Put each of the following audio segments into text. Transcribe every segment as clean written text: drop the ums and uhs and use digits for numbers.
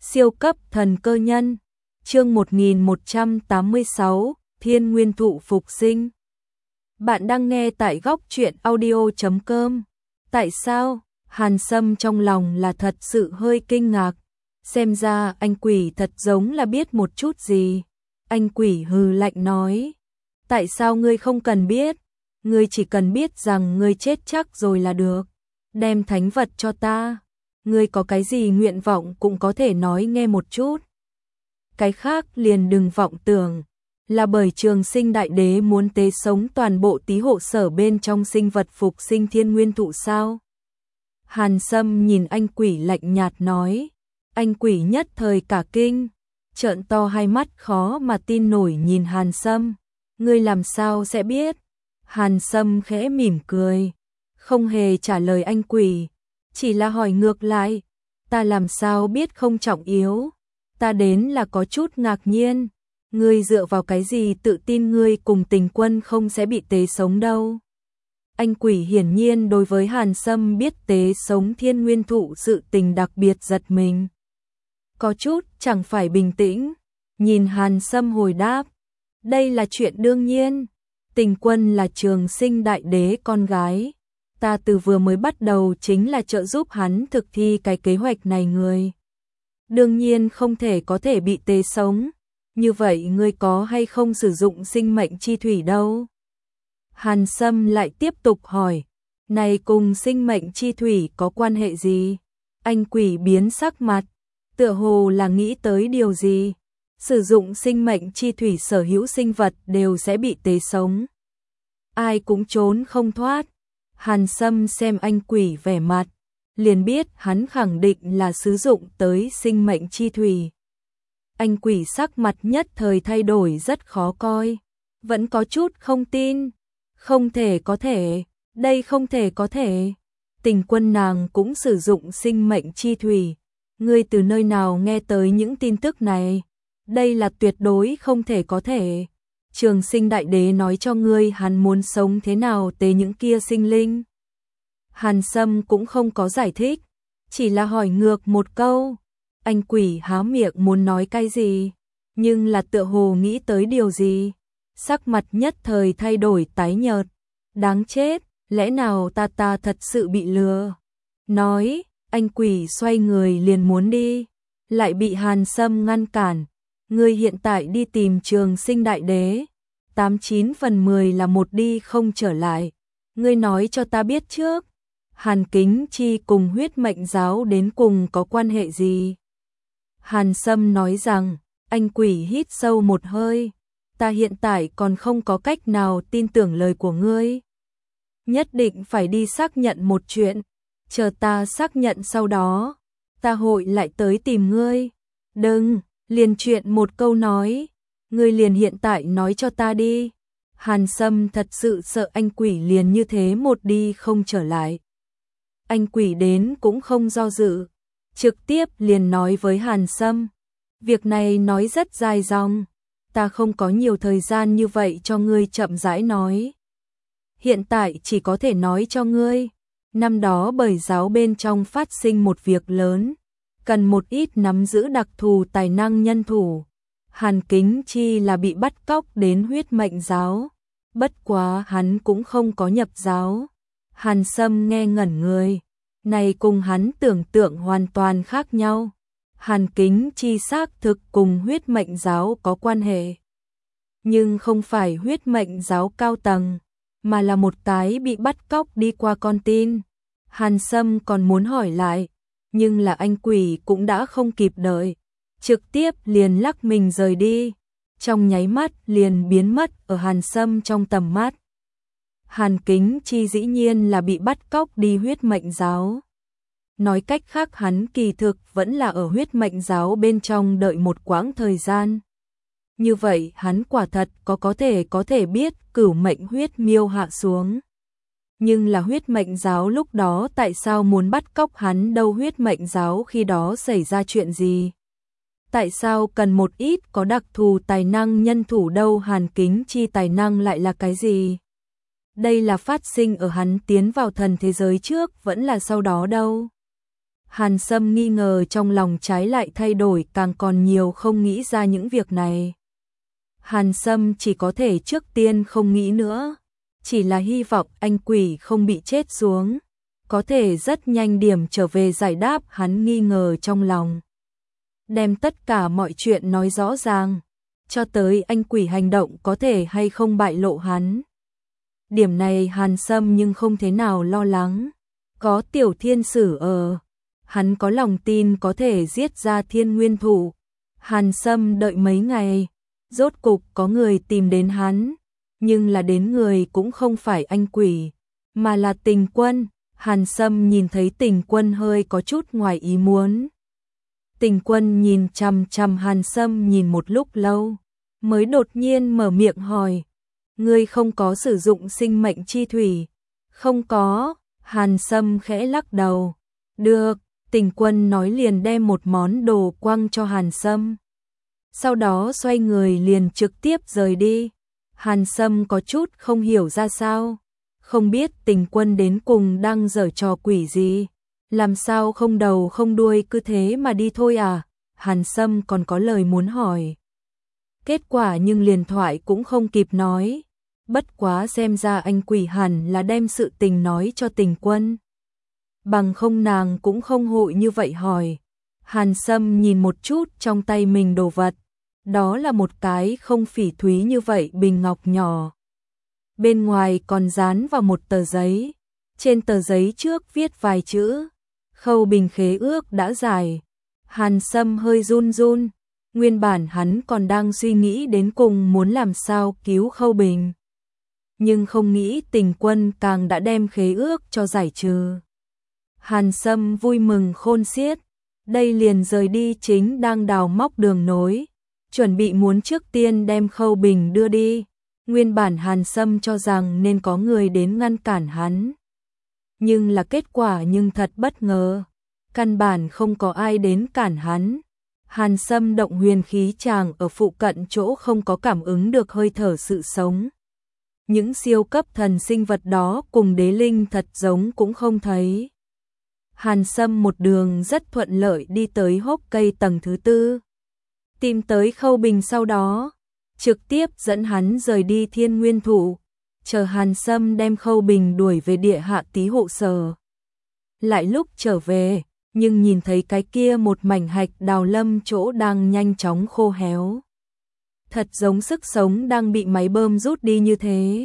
Siêu cấp thần cơ nhân. Chương 1186, Thiên Nguyên Thụ phục sinh. Bạn đang nghe tại góc truyện audio.com. Tại sao? Hàn Sâm trong lòng là thật sự hơi kinh ngạc. Xem ra anh quỷ thật giống là biết một chút gì. Anh quỷ hừ lạnh nói. Tại sao ngươi không cần biết? Ngươi chỉ cần biết rằng ngươi chết chắc rồi là được. Đem thánh vật cho ta. Ngươi có cái gì nguyện vọng cũng có thể nói nghe một chút. Cái khác liền đừng vọng tưởng. Là bởi Trường Sinh Đại Đế muốn tế sống toàn bộ Tý Hộ Sở bên trong sinh vật phục sinh Thiên Nguyên Thụ sao? Hàn Sâm nhìn anh quỷ lạnh nhạt nói. Anh quỷ nhất thời cả kinh, trợn to hai mắt khó mà tin nổi nhìn Hàn Sâm. Ngươi làm sao sẽ biết? Hàn Sâm khẽ mỉm cười, không hề trả lời anh quỷ, chỉ là hỏi ngược lại. Ta làm sao biết không trọng yếu? Ta đến là có chút ngạc nhiên. Ngươi dựa vào cái gì tự tin ngươi cùng Tình Quân không sẽ bị tế sống đâu? Anh quỷ hiển nhiên đối với Hàn Sâm biết tế sống Thiên Nguyên Thụ sự tình đặc biệt giật mình. Có chút chẳng phải bình tĩnh, nhìn Hàn Sâm hồi đáp. Đây là chuyện đương nhiên. Tình Quân là Trường Sinh Đại Đế con gái. Ta từ vừa mới bắt đầu chính là trợ giúp hắn thực thi cái kế hoạch này người. Đương nhiên không thể có thể bị tế sống. Như vậy ngươi có hay không sử dụng sinh mệnh chi thủy đâu? Hàn Sâm lại tiếp tục hỏi. Này cùng sinh mệnh chi thủy có quan hệ gì? Anh quỷ biến sắc mặt, tựa hồ là nghĩ tới điều gì. Sử dụng sinh mệnh chi thủy sở hữu sinh vật đều sẽ bị tế sống. Ai cũng trốn không thoát. Hàn Sâm xem anh quỷ vẻ mặt, liền biết hắn khẳng định là sử dụng tới sinh mệnh chi thủy. Anh quỷ sắc mặt nhất thời thay đổi rất khó coi, vẫn có chút không tin. Không thể có thể, đây không thể có thể. Tình Quân nàng cũng sử dụng sinh mệnh chi thủy. Ngươi từ nơi nào nghe tới những tin tức này? Đây là tuyệt đối không thể có thể. Trường Sinh Đại Đế nói cho ngươi hắn muốn sống thế nào tế những kia sinh linh. Hàn Sâm cũng không có giải thích, chỉ là hỏi ngược một câu. Anh quỷ há miệng muốn nói cái gì, nhưng là tựa hồ nghĩ tới điều gì. Sắc mặt nhất thời thay đổi tái nhợt. Đáng chết, lẽ nào ta thật sự bị lừa? Nói, anh quỷ xoay người liền muốn đi, lại bị Hàn Sâm ngăn cản. Ngươi hiện tại đi tìm Trường Sinh Đại Đế, 89 phần 10 là một đi không trở lại. Ngươi nói cho ta biết trước, Hàn Kính Chi cùng Huyết Mệnh Giáo đến cùng có quan hệ gì? Hàn Sâm nói rằng, anh quỷ hít sâu một hơi. Ta hiện tại còn không có cách nào tin tưởng lời của ngươi. Nhất định phải đi xác nhận một chuyện. Chờ ta xác nhận sau đó, ta hội lại tới tìm ngươi. Đừng, liền chuyện một câu nói. Ngươi liền hiện tại nói cho ta đi. Hàn Sâm thật sự sợ anh quỷ liền như thế một đi không trở lại. Anh quỷ đến cũng không do dự, trực tiếp liền nói với Hàn Sâm. Việc này nói rất dài dòng. Ta không có nhiều thời gian như vậy cho ngươi chậm rãi nói. Hiện tại chỉ có thể nói cho ngươi. Năm đó bởi giáo bên trong phát sinh một việc lớn, cần một ít nắm giữ đặc thù tài năng nhân thủ. Hàn Kính Chi là bị bắt cóc đến Huyết Mệnh Giáo. Bất quá hắn cũng không có nhập giáo. Hàn Sâm nghe ngẩn người. Này cùng hắn tưởng tượng hoàn toàn khác nhau. Hàn Kính Chi xác thực cùng Huyết Mệnh Giáo có quan hệ. Nhưng không phải Huyết Mệnh Giáo cao tầng, mà là một cái bị bắt cóc đi qua con tin. Hàn Sâm còn muốn hỏi lại, nhưng là anh quỷ cũng đã không kịp đợi. Trực tiếp liền lắc mình rời đi. Trong nháy mắt liền biến mất ở Hàn Sâm trong tầm mắt. Hàn Kính Chi dĩ nhiên là bị bắt cóc đi Huyết Mệnh Giáo. Nói cách khác hắn kỳ thực vẫn là ở Huyết Mệnh Giáo bên trong đợi một quãng thời gian. Như vậy hắn quả thật có thể biết cửu mệnh huyết miêu hạ xuống. Nhưng là Huyết Mệnh Giáo lúc đó tại sao muốn bắt cóc hắn đâu? Huyết Mệnh Giáo khi đó xảy ra chuyện gì? Tại sao cần một ít có đặc thù tài năng nhân thủ đâu? Hàn Kính Chi tài năng lại là cái gì? Đây là phát sinh ở hắn tiến vào thần thế giới trước vẫn là sau đó đâu? Hàn Sâm nghi ngờ trong lòng trái lại thay đổi, càng còn nhiều không nghĩ ra những việc này. Hàn Sâm chỉ có thể trước tiên không nghĩ nữa, chỉ là hy vọng anh quỷ không bị chết xuống, có thể rất nhanh điểm trở về giải đáp hắn nghi ngờ trong lòng. Đem tất cả mọi chuyện nói rõ ràng, cho tới anh quỷ hành động có thể hay không bại lộ hắn. Điểm này Hàn Sâm nhưng không thế nào lo lắng, có Tiểu Thiên Sử ở, hắn có lòng tin có thể giết ra Thiên Nguyên Thụ. Hàn Sâm đợi mấy ngày, rốt cục có người tìm đến hắn, nhưng là đến người cũng không phải anh quỷ, mà là Tình Quân. Hàn Sâm nhìn thấy Tình Quân hơi có chút ngoài ý muốn. Tình Quân nhìn chằm chằm Hàn Sâm nhìn một lúc lâu, mới đột nhiên mở miệng hỏi, ngươi không có sử dụng sinh mệnh chi thủy? Không có. Hàn Sâm khẽ lắc đầu. Được. Tình Quân nói liền đem một món đồ quăng cho Hàn Sâm, sau đó xoay người liền trực tiếp rời đi. Hàn Sâm có chút không hiểu ra sao, không biết Tình Quân đến cùng đang giở trò quỷ gì, làm sao không đầu không đuôi cứ thế mà đi thôi à. Hàn Sâm còn có lời muốn hỏi, kết quả nhưng liền thoại cũng không kịp nói. Bất quá xem ra anh quỷ hẳn là đem sự tình nói cho Tình Quân, bằng không nàng cũng không hội như vậy hỏi. Hàn Sâm nhìn một chút trong tay mình đồ vật, đó là một cái không phỉ thúy như vậy bình ngọc nhỏ. Bên ngoài còn dán vào một tờ giấy, trên tờ giấy trước viết vài chữ, khâu bình khế ước đã giải. Hàn Sâm hơi run run, nguyên bản hắn còn đang suy nghĩ đến cùng muốn làm sao cứu khâu bình, nhưng không nghĩ Tình Quân càng đã đem khế ước cho giải trừ. Hàn Sâm vui mừng khôn xiết, đây liền rời đi chính đang đào móc đường nối, chuẩn bị muốn trước tiên đem khâu bình đưa đi. Nguyên bản Hàn Sâm cho rằng nên có người đến ngăn cản hắn, nhưng là kết quả nhưng thật bất ngờ, căn bản không có ai đến cản hắn. Hàn Sâm động huyền khí tràng ở phụ cận chỗ không có cảm ứng được hơi thở sự sống. Những siêu cấp thần sinh vật đó cùng đế linh thật giống cũng không thấy. Hàn Sâm một đường rất thuận lợi đi tới hốc cây tầng thứ 4, tìm tới khâu bình, sau đó trực tiếp dẫn hắn rời đi Thiên Nguyên Thụ, chờ Hàn Sâm đem khâu bình đuổi về địa hạ tí hộ sở. Lại lúc trở về, nhưng nhìn thấy cái kia một mảnh hạch đào lâm chỗ đang nhanh chóng khô héo, thật giống sức sống đang bị máy bơm rút đi như thế.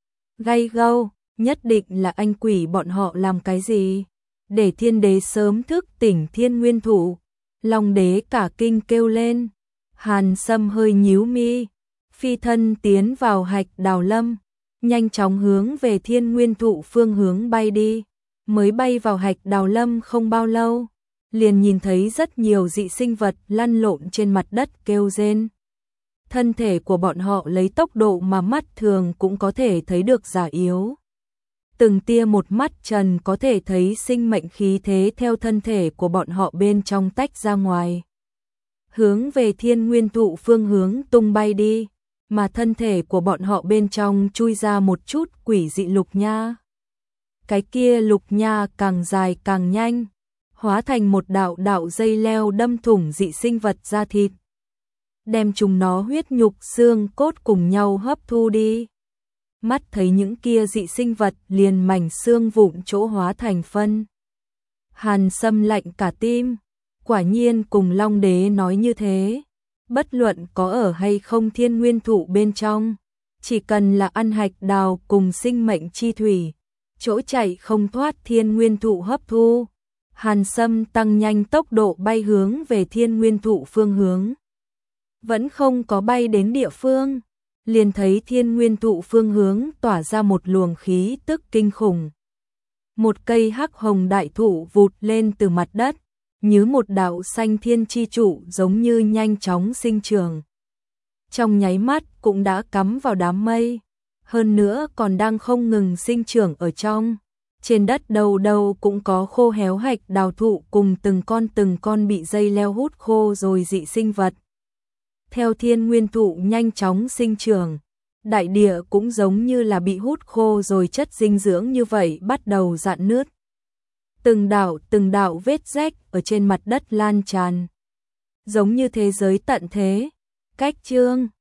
Gay gâu, nhất định là anh quỷ bọn họ làm cái gì, để Thiên Đế sớm thức tỉnh Thiên Nguyên Thụ. Long Đế cả kinh kêu lên. Hàn Sâm hơi nhíu mi, phi thân tiến vào hạch đào lâm, nhanh chóng hướng về Thiên Nguyên Thụ phương hướng bay đi. Mới bay vào hạch đào lâm không bao lâu, liền nhìn thấy rất nhiều dị sinh vật lăn lộn trên mặt đất kêu rên. Thân thể của bọn họ lấy tốc độ mà mắt thường cũng có thể thấy được già yếu. Từng tia một mắt trần có thể thấy sinh mệnh khí thế theo thân thể của bọn họ bên trong tách ra ngoài, hướng về Thiên Nguyên Thụ phương hướng tung bay đi, mà thân thể của bọn họ bên trong chui ra một chút quỷ dị lục nha. Cái kia lục nha càng dài càng nhanh, hóa thành một đạo đạo dây leo đâm thủng dị sinh vật da thịt, đem chúng nó huyết nhục xương cốt cùng nhau hấp thu đi. Mắt thấy những kia dị sinh vật liền mảnh xương vụn chỗ hóa thành phân. Hàn Sâm lạnh cả tim, quả nhiên cùng Long Đế nói như thế, bất luận có ở hay không Thiên Nguyên Thụ bên trong, chỉ cần là ăn hạch đào cùng sinh mệnh chi thủy, chỗ chạy không thoát Thiên Nguyên Thụ hấp thu. Hàn Sâm tăng nhanh tốc độ bay hướng về Thiên Nguyên Thụ phương hướng. Vẫn không có bay đến địa phương, liền thấy Thiên Nguyên Thụ phương hướng tỏa ra một luồng khí tức kinh khủng. Một cây hắc hồng đại thụ vụt lên từ mặt đất, như một đạo xanh thiên chi trụ giống như nhanh chóng sinh trưởng. Trong nháy mắt cũng đã cắm vào đám mây, hơn nữa còn đang không ngừng sinh trưởng ở trong. Trên đất đầu đầu cũng có khô héo hạch đào thụ cùng từng con bị dây leo hút khô rồi dị sinh vật. Theo Thiên Nguyên Thụ nhanh chóng sinh trưởng, đại địa cũng giống như là bị hút khô rồi chất dinh dưỡng như vậy bắt đầu rạn nứt. từng đạo vết rách ở trên mặt đất lan tràn. Giống như thế giới tận thế. Cách chương